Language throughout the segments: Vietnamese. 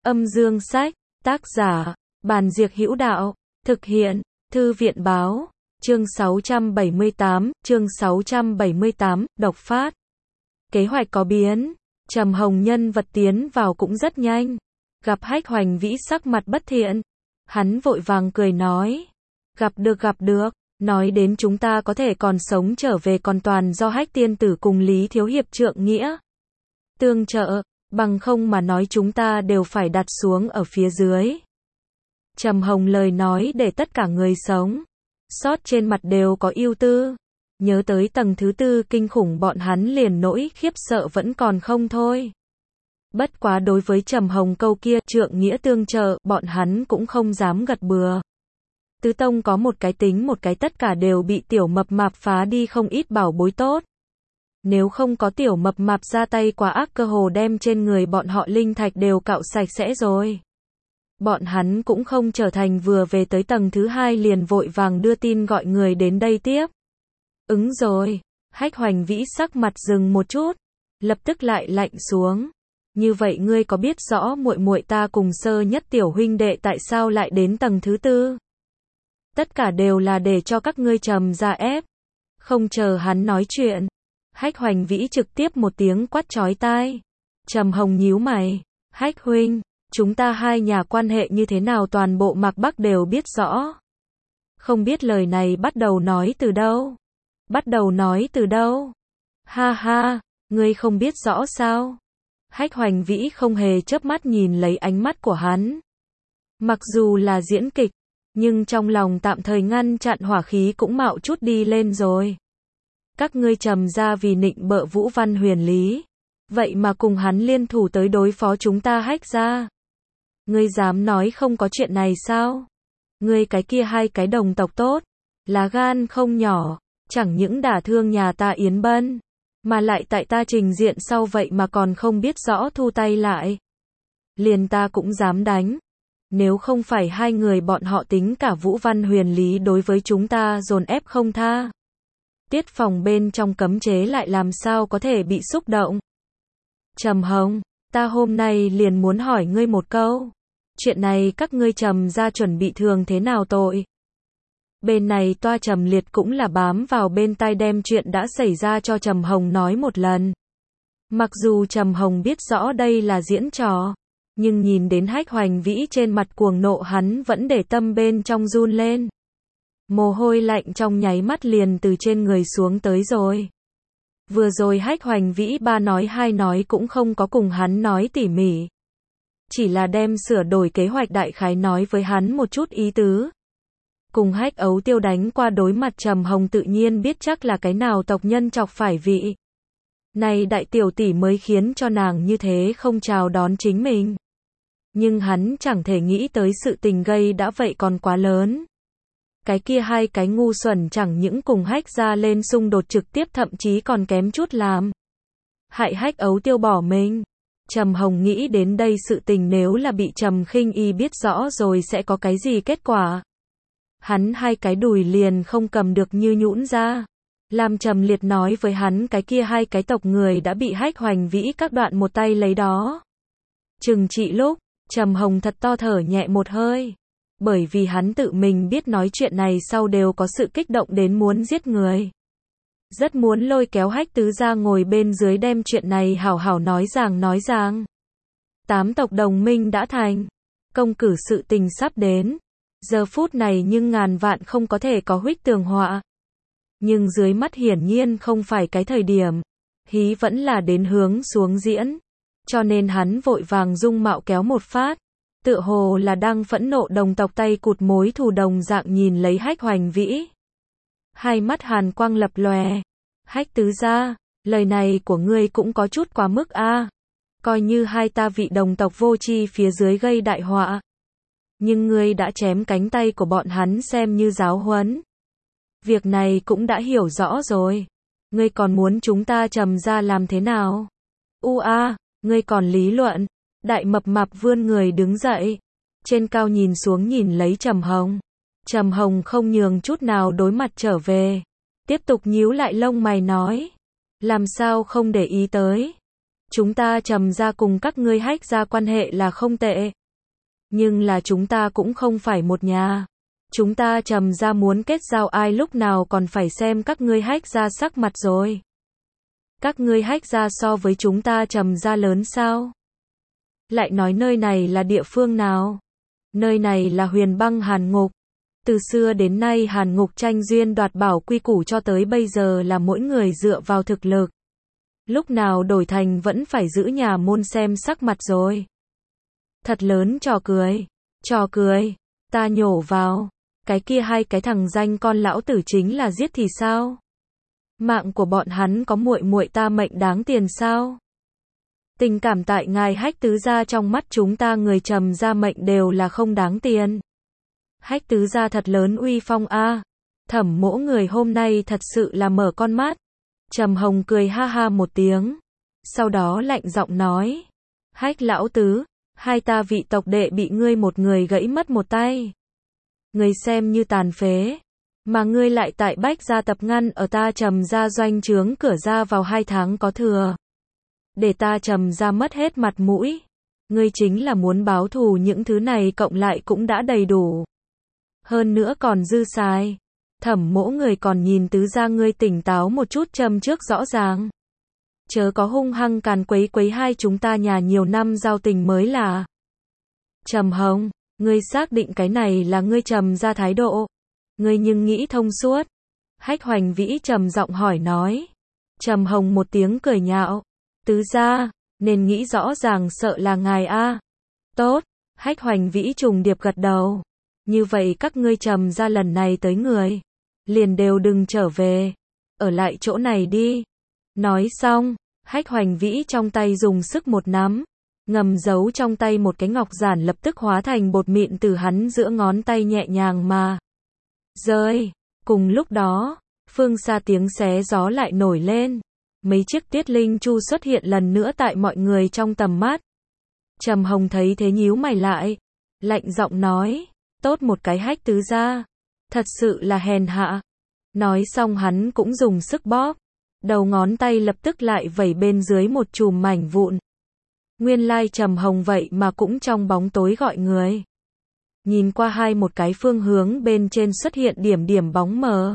Âm dương sách, tác giả, Bàn Diệc Hữu Đạo, thực hiện, Thư viện báo, chương 678, độc phát. Kế hoạch có biến, Trầm Hồng nhân vật tiến vào cũng rất nhanh. Gặp Hách Hoành Vĩ sắc mặt bất thiện, hắn vội vàng cười nói, gặp được, nói đến chúng ta có thể còn sống trở về còn toàn do Hách tiên tử cùng Lý thiếu hiệp trượng nghĩa tương trợ, bằng không mà nói chúng ta đều phải đặt xuống ở phía dưới. Trầm Hồng lời nói để tất cả người sống sót trên mặt đều có ưu tư. Nhớ tới tầng thứ tư kinh khủng bọn hắn liền nỗi khiếp sợ vẫn còn không thôi. Bất quá đối với Trầm Hồng câu kia trượng nghĩa tương trợ, bọn hắn cũng không dám gật bừa. Tứ tông có một cái tính một cái tất cả đều bị tiểu mập mạp phá đi không ít bảo bối tốt. Nếu không có tiểu mập mạp ra tay quá ác cơ hồ đem trên người bọn họ linh thạch đều cạo sạch sẽ rồi. Bọn hắn cũng không trở thành vừa về tới tầng thứ hai liền vội vàng đưa tin gọi người đến đây tiếp. Ứng rồi, Hách Hoành Vĩ sắc mặt dừng một chút, lập tức lại lạnh xuống. Như vậy ngươi có biết rõ muội muội ta cùng Sơ Nhất tiểu huynh đệ tại sao lại đến tầng thứ tư? Tất cả đều là để cho các ngươi Trầm gia ép. Không chờ hắn nói chuyện, Hách Hoành Vĩ trực tiếp một tiếng quát chói tai. Trầm Hồng nhíu mày, Hách huynh, chúng ta hai nhà quan hệ như thế nào toàn bộ Mạc Bắc đều biết rõ. Không biết lời này bắt đầu nói từ đâu? Ha ha, ngươi không biết rõ sao? Hách Hoành Vĩ không hề chớp mắt nhìn lấy ánh mắt của hắn. Mặc dù là diễn kịch, nhưng trong lòng tạm thời ngăn chặn hỏa khí cũng mạo chút đi lên rồi. Các ngươi Trầm gia vì nịnh bợ Vũ Văn Huyền Lý, vậy mà cùng hắn liên thủ tới đối phó chúng ta Hách gia. Ngươi dám nói không có chuyện này sao? Ngươi cái kia hai cái đồng tộc tốt, lá gan không nhỏ, chẳng những đả thương nhà ta Yến Bân, mà lại tại ta trình diện sau vậy mà còn không biết rõ thu tay lại. Liền ta cũng dám đánh. Nếu không phải hai người bọn họ tính cả Vũ Văn Huyền Lý đối với chúng ta dồn ép không tha. Tiết phòng bên trong cấm chế lại làm sao có thể bị xúc động. Trầm Hồng, ta hôm nay liền muốn hỏi ngươi một câu. Chuyện này các ngươi Trầm gia chuẩn bị thường thế nào tội? Bên này toa Trầm Liệt cũng là bám vào bên tai đem chuyện đã xảy ra cho Trầm Hồng nói một lần. Mặc dù Trầm Hồng biết rõ đây là diễn trò, nhưng nhìn đến Hách Hoành Vĩ trên mặt cuồng nộ hắn vẫn để tâm bên trong run lên. Mồ hôi lạnh trong nháy mắt liền từ trên người xuống tới rồi. Vừa rồi Hách Hoành Vĩ ba nói hai nói cũng không có cùng hắn nói tỉ mỉ. Chỉ là đem sửa đổi kế hoạch đại khái nói với hắn một chút ý tứ. Cùng Hách Ấu Tiêu đánh qua đối mặt Trầm Hồng tự nhiên biết chắc là cái nào tộc nhân chọc phải vị. Này đại tiểu tỷ mới khiến cho nàng như thế không chào đón chính mình. Nhưng hắn chẳng thể nghĩ tới sự tình gây đã vậy còn quá lớn. Cái kia hai cái ngu xuẩn chẳng những cùng Hách gia lên xung đột trực tiếp thậm chí còn kém chút làm hại Hách Ấu Tiêu bỏ mình. Trầm Hồng nghĩ đến đây sự tình nếu là bị Trầm Khinh Y biết rõ rồi sẽ có cái gì kết quả. Hắn hai cái đùi liền không cầm được như nhũn ra. Làm Trầm Liệt nói với hắn cái kia hai cái tộc người đã bị Hách Hoành Vĩ các đoạn một tay lấy đó. Chừng trị lúc, Trầm Hồng thật to thở nhẹ một hơi. Bởi vì hắn tự mình biết nói chuyện này sau đều có sự kích động đến muốn giết người. Rất muốn lôi kéo Hách tứ ra ngồi bên dưới đem chuyện này hảo hảo nói ràng. 8 tộc đồng minh đã thành. Công cử sự tình sắp đến. Giờ phút này nhưng ngàn vạn không có thể có huých tường họa. Nhưng dưới mắt hiển nhiên không phải cái thời điểm. Hí vẫn là đến hướng xuống diễn. Cho nên hắn vội vàng dung mạo kéo một phát. Tựa hồ là đang phẫn nộ đồng tộc tay cụt mối thù đồng dạng nhìn lấy Hách Hoành Vĩ. Hai mắt hàn quang lập lòe. Hách tứ gia, lời này của ngươi cũng có chút quá mức a. Coi như hai ta vị đồng tộc vô tri phía dưới gây đại họa. Nhưng ngươi đã chém cánh tay của bọn hắn xem như giáo huấn. Việc này cũng đã hiểu rõ rồi. Ngươi còn muốn chúng ta Trầm gia làm thế nào? Ngươi còn lý luận. Đại mập mạp vươn người đứng dậy. Trên cao nhìn xuống nhìn lấy Trầm Hồng. Trầm Hồng không nhường chút nào đối mặt trở về. Tiếp tục nhíu lại lông mày nói. Làm sao không để ý tới. Chúng ta Trầm gia cùng các ngươi Hách gia quan hệ là không tệ. Nhưng là chúng ta cũng không phải một nhà. Chúng ta Trầm gia muốn kết giao ai lúc nào còn phải xem các ngươi Hách gia sắc mặt rồi. Các ngươi Hách gia so với chúng ta Trầm gia lớn sao? Lại nói nơi này là địa phương nào? Nơi này là Huyền Băng Hàn Ngục. Từ xưa đến nay Hàn Ngục tranh duyên đoạt bảo quy củ cho tới bây giờ là mỗi người dựa vào thực lực. Lúc nào đổi thành vẫn phải giữ nhà môn xem sắc mặt rồi. Thật lớn trò cười. Trò cười. Ta nhổ vào. Cái kia hai cái thằng danh con lão tử chính là giết thì sao? Mạng của bọn hắn có muội muội ta mệnh đáng tiền sao? Tình cảm tại ngài Hách tứ gia trong mắt chúng ta người Trầm gia mệnh đều là không đáng tiền. Hách tứ gia thật lớn uy phong a. Thẩm Mỗ người hôm nay thật sự là mở con mắt. Trầm Hồng cười ha ha một tiếng. Sau đó lạnh giọng nói. Hách lão tứ, hai ta vị tộc đệ bị ngươi một người gãy mất một tay. Ngươi xem như tàn phế. Mà ngươi lại tại Bách gia tập ngăn ở ta Trầm gia doanh trướng cửa ra vào 2 tháng có thừa. Để ta Trầm gia mất hết mặt mũi. Ngươi chính là muốn báo thù những thứ này cộng lại cũng đã đầy đủ. Hơn nữa còn dư xài. Thẩm Mỗ người còn nhìn tứ gia ngươi tỉnh táo một chút châm trước rõ ràng. Chớ có hung hăng càn quấy quấy hai chúng ta nhà nhiều năm giao tình mới là. Trầm Hồng, ngươi xác định cái này là ngươi Trầm gia thái độ. Ngươi nhưng nghĩ thông suốt. Hách Hoành Vĩ trầm giọng hỏi nói. Trầm Hồng một tiếng cười nhạo. Tứ gia, nên nghĩ rõ ràng sợ là ngài a. Tốt, Hách Hoành Vĩ trùng điệp gật đầu. Như vậy các ngươi Trầm gia lần này tới người. Liền đều đừng trở về. Ở lại chỗ này đi. Nói xong, Hách Hoành Vĩ trong tay dùng sức một nắm. Ngầm giấu trong tay một cái ngọc giản lập tức hóa thành bột mịn từ hắn giữa ngón tay nhẹ nhàng mà rơi. Cùng lúc đó, phương xa tiếng xé gió lại nổi lên. Mấy chiếc tiết linh chu xuất hiện lần nữa tại mọi người trong tầm mắt. Trầm Hồng thấy thế nhíu mày lại. Lạnh giọng nói. Tốt một cái Hách tứ gia. Thật sự là hèn hạ. Nói xong hắn cũng dùng sức bóp. Đầu ngón tay lập tức lại vẩy bên dưới một chùm mảnh vụn. Nguyên lai Trầm Hồng vậy mà cũng trong bóng tối gọi người. Nhìn qua một cái phương hướng bên trên xuất hiện điểm điểm bóng mờ.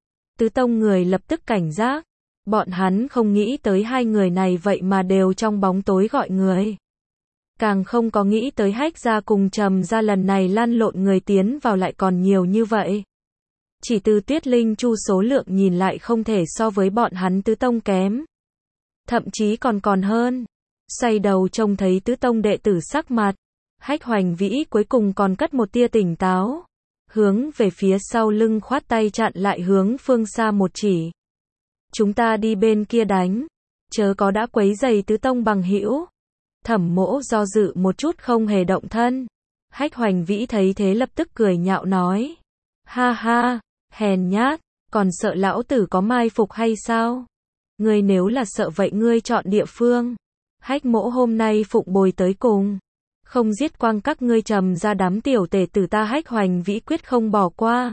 Tứ tông người lập tức cảnh giác. Bọn hắn không nghĩ tới hai người này vậy mà đều trong bóng tối gọi người. Càng không có nghĩ tới Hách gia cùng Trầm gia lần này lăn lộn người tiến vào lại còn nhiều như vậy. Chỉ từ Tuyết Linh Chu số lượng nhìn lại không thể so với bọn hắn tứ tông kém. Thậm chí còn hơn. Xoay đầu trông thấy tứ tông đệ tử sắc mặt. Hách Hoành Vĩ cuối cùng còn cất một tia tỉnh táo. Hướng về phía sau lưng khoát tay chặn lại hướng phương xa một chỉ. Chúng ta đi bên kia đánh. Chớ có đã quấy giày tứ tông bằng hữu. Thẩm Mỗ do dự một chút không hề động thân. Hách Hoành Vĩ thấy thế lập tức cười nhạo nói. Ha ha, hèn nhát, còn sợ lão tử có mai phục hay sao? Ngươi nếu là sợ vậy ngươi chọn địa phương. Hách Mỗ hôm nay phụng bồi tới cùng. Không giết quang các ngươi Trầm ra đám tiểu tể tử ta Hách Hoành Vĩ quyết không bỏ qua.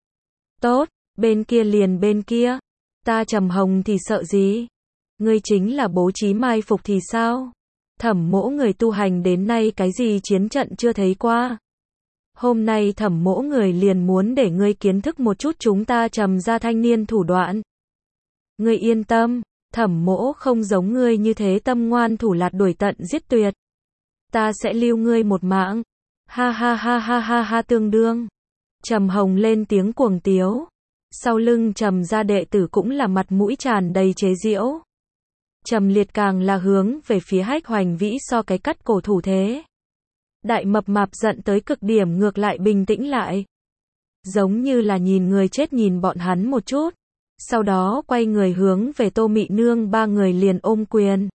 Tốt, bên kia liền bên kia. Ta Trầm Hồng thì sợ gì? Ngươi chính là bố trí mai phục thì sao? Thẩm Mỗ người tu hành đến nay cái gì chiến trận chưa thấy qua. Hôm nay Thẩm Mỗ người liền muốn để ngươi kiến thức một chút chúng ta Trầm gia thanh niên thủ đoạn. Ngươi yên tâm, Thẩm Mỗ không giống ngươi như thế tâm ngoan thủ lạt đuổi tận giết tuyệt. Ta sẽ lưu ngươi một mạng. Ha ha ha ha ha ha tương đương. Trầm Hồng lên tiếng cuồng tiếu. Sau lưng Trầm gia đệ tử cũng là mặt mũi tràn đầy chế giễu. Trầm Liệt càng là hướng về phía Hách Hoành Vĩ so cái cắt cổ thủ thế. Đại mập mạp giận tới cực điểm ngược lại bình tĩnh lại. Giống như là nhìn người chết nhìn bọn hắn một chút. Sau đó quay người hướng về Tô Mị Nương ba người liền ôm quyền.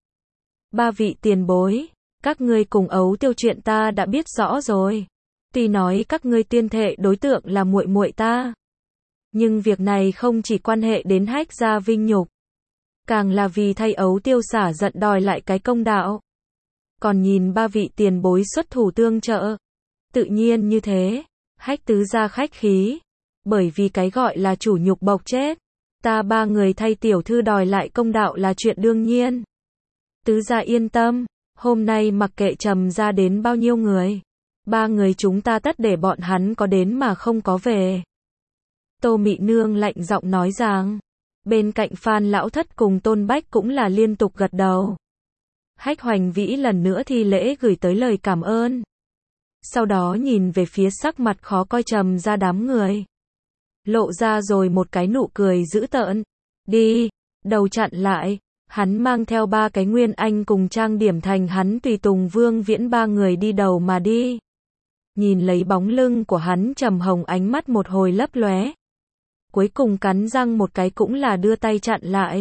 Ba vị tiền bối, các ngươi cùng Ấu Tiêu chuyện ta đã biết rõ rồi. Tuy nói các ngươi tuyên thệ đối tượng là muội muội ta. Nhưng việc này không chỉ quan hệ đến Hách gia vinh nhục. Càng là vì thay Ấu Tiêu xả giận đòi lại cái công đạo. Còn nhìn ba vị tiền bối xuất thủ tương trợ. Tự nhiên như thế, Hách tứ gia khách khí. Bởi vì cái gọi là chủ nhục bộc chết. Ta ba người thay tiểu thư đòi lại công đạo là chuyện đương nhiên. Tứ gia yên tâm, hôm nay mặc kệ Trầm gia đến bao nhiêu người. Ba người chúng ta tất để bọn hắn có đến mà không có về. Tô Mị Nương lạnh giọng nói rằng. Bên cạnh Phan Lão Thất cùng Tôn Bách cũng là liên tục gật đầu. Hách Hoành Vĩ lần nữa thi lễ gửi tới lời cảm ơn. Sau đó nhìn về phía sắc mặt khó coi Trầm Gia đám người. Lộ ra rồi một cái nụ cười dữ tợn. Đi, đầu chặn lại. Hắn mang theo 3 cái Nguyên Anh cùng trang điểm thành hắn tùy tùng Vương Viễn 3 người đi đầu mà đi. Nhìn lấy bóng lưng của hắn Trầm Hồng ánh mắt một hồi lấp lóe. Cuối cùng cắn răng một cái cũng là đưa tay chặn lại.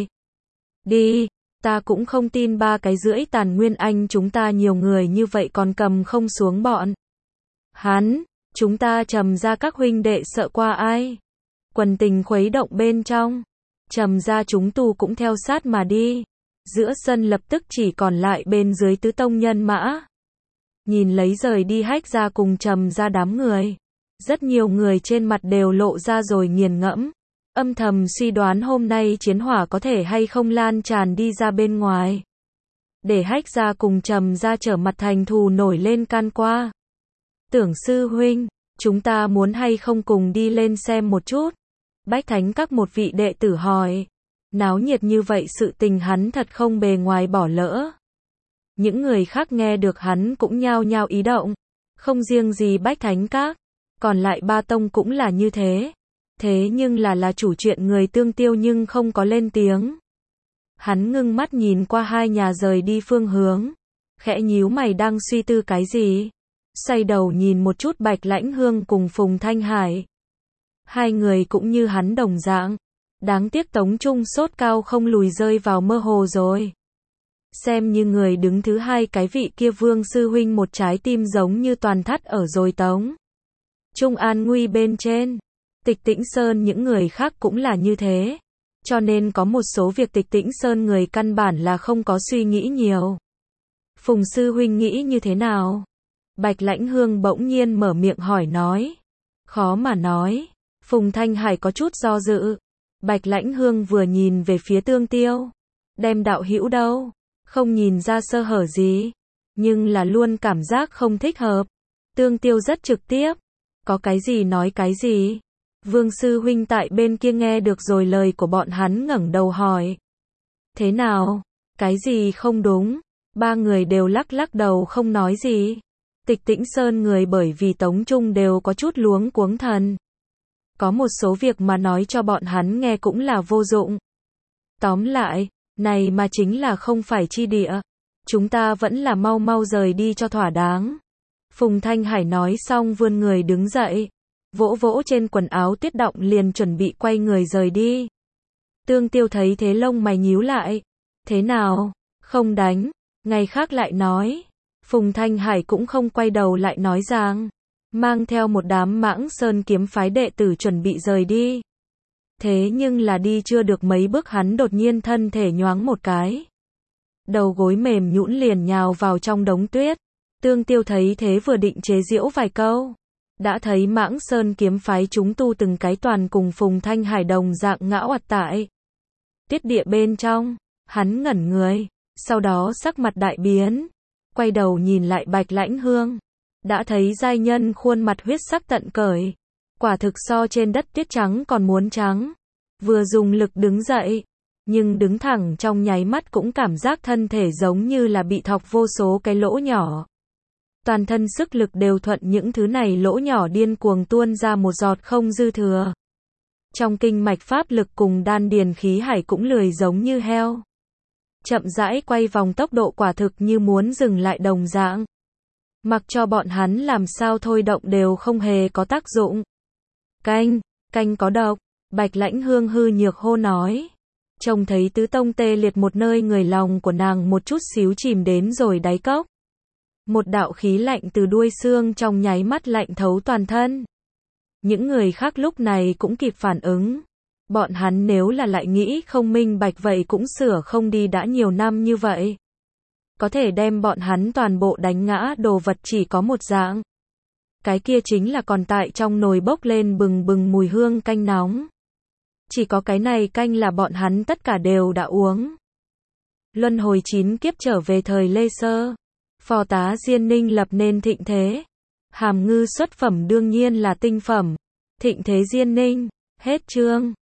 Đi, ta cũng không tin 3 cái rưỡi tàn Nguyên Anh chúng ta nhiều người như vậy còn cầm không xuống bọn. Hắn, chúng ta Trầm Gia các huynh đệ sợ qua ai? Quần tình khuấy động bên trong. Trầm Gia chúng tu cũng theo sát mà đi. Giữa sân lập tức chỉ còn lại bên dưới tứ tông nhân mã. Nhìn lấy rời đi Hách Gia cùng Trầm Gia đám người. Rất nhiều người trên mặt đều lộ ra rồi nghiền ngẫm. Âm thầm suy đoán hôm nay chiến hỏa có thể hay không lan tràn đi ra bên ngoài. Để Hách Gia cùng Trầm Gia trở mặt thành thù nổi lên can qua. Tưởng sư huynh, chúng ta muốn hay không cùng đi lên xem một chút? Bách Thánh các một vị đệ tử hỏi. Náo nhiệt như vậy sự tình hắn thật không bề ngoài bỏ lỡ. Những người khác nghe được hắn cũng nhao nhao ý động. Không riêng gì Bách Thánh các, còn lại 3 tông cũng là như thế. Thế nhưng là chủ chuyện người Tương Tiêu nhưng không có lên tiếng. Hắn ngưng mắt nhìn qua 2 nhà rời đi phương hướng. Khẽ nhíu mày đang suy tư cái gì. Xoay đầu nhìn một chút Bạch Lãnh Hương cùng Phùng Thanh Hải. 2 người cũng như hắn đồng dạng. Đáng tiếc Tống Trung sốt cao không lùi rơi vào mơ hồ rồi. Xem như người đứng thứ 2 cái vị kia Vương sư huynh một trái tim giống như toàn thắt ở rồi Tống Trung an nguy bên trên. Tịch Tĩnh Sơn những người khác cũng là như thế. Cho nên có một số việc Tịch Tĩnh Sơn người căn bản là không có suy nghĩ nhiều. Phùng sư huynh nghĩ như thế nào? Bạch Lãnh Hương bỗng nhiên mở miệng hỏi nói. Khó mà nói. Phùng Thanh Hải có chút do dự. Bạch Lãnh Hương vừa nhìn về phía Tương Tiêu. Đem đạo hữu đâu? Không nhìn ra sơ hở gì. Nhưng là luôn cảm giác không thích hợp. Tương Tiêu rất trực tiếp. Có cái gì nói cái gì. Vương sư huynh tại bên kia nghe được rồi lời của bọn hắn ngẩng đầu hỏi. Thế nào? Cái gì không đúng? 3 người đều lắc lắc đầu không nói gì. Tịch Tĩnh Sơn người bởi vì Tống Trung đều có chút luống cuống thần. Có một số việc mà nói cho bọn hắn nghe cũng là vô dụng. Tóm lại, này mà chính là không phải chi địa. Chúng ta vẫn là mau mau rời đi cho thỏa đáng. Phùng Thanh Hải nói xong vươn người đứng dậy. Vỗ vỗ trên quần áo tuyết động liền chuẩn bị quay người rời đi. Tương Tiêu thấy thế lông mày nhíu lại. Thế nào? Không đánh. Ngày khác lại nói. Phùng Thanh Hải cũng không quay đầu lại nói rằng. Mang theo một đám Mãng Sơn kiếm phái đệ tử chuẩn bị rời đi. Thế nhưng là đi chưa được mấy bước hắn đột nhiên thân thể nhoáng một cái. Đầu gối mềm nhũn liền nhào vào trong đống tuyết. Tương Tiêu thấy thế vừa định chế giễu vài câu. Đã thấy Mãng Sơn kiếm phái chúng tu từng cái toàn cùng Phùng Thanh Hải đồng dạng ngã oặt tại tuyết địa bên trong. Hắn ngẩn người. Sau đó sắc mặt đại biến. Quay đầu nhìn lại Bạch Lãnh Hương. Đã thấy giai nhân khuôn mặt huyết sắc tận cởi. Quả thực so trên đất tuyết trắng còn muốn trắng. Vừa dùng lực đứng dậy. Nhưng đứng thẳng trong nháy mắt cũng cảm giác thân thể giống như là bị thọc vô số cái lỗ nhỏ. Toàn thân sức lực đều thuận những thứ này lỗ nhỏ điên cuồng tuôn ra một giọt không dư thừa. Trong kinh mạch pháp lực cùng đan điền khí hải cũng lười giống như heo. Chậm rãi quay vòng tốc độ quả thực như muốn dừng lại đồng dạng. Mặc cho bọn hắn làm sao thôi động đều không hề có tác dụng. Canh có độc. Bạch Lãnh Hương hư nhược hô nói. Trông thấy tứ tông tê liệt một nơi người lòng của nàng một chút xíu chìm đến rồi đáy cốc. Một đạo khí lạnh từ đuôi xương trong nháy mắt lạnh thấu toàn thân. Những người khác lúc này cũng kịp phản ứng. Bọn hắn nếu là lại nghĩ không minh bạch vậy cũng sửa không đi đã nhiều năm như vậy. Có thể đem bọn hắn toàn bộ đánh ngã đồ vật chỉ có một dạng. Cái kia chính là còn tại trong nồi bốc lên bừng bừng mùi hương canh nóng. Chỉ có cái này canh là bọn hắn tất cả đều đã uống. Luân hồi 9 kiếp trở về thời Lê Sơ. Phò tá Diên Ninh lập nên thịnh thế. Hàm ngư xuất phẩm đương nhiên là tinh phẩm. Thịnh Thế Diên Ninh. Hết chương.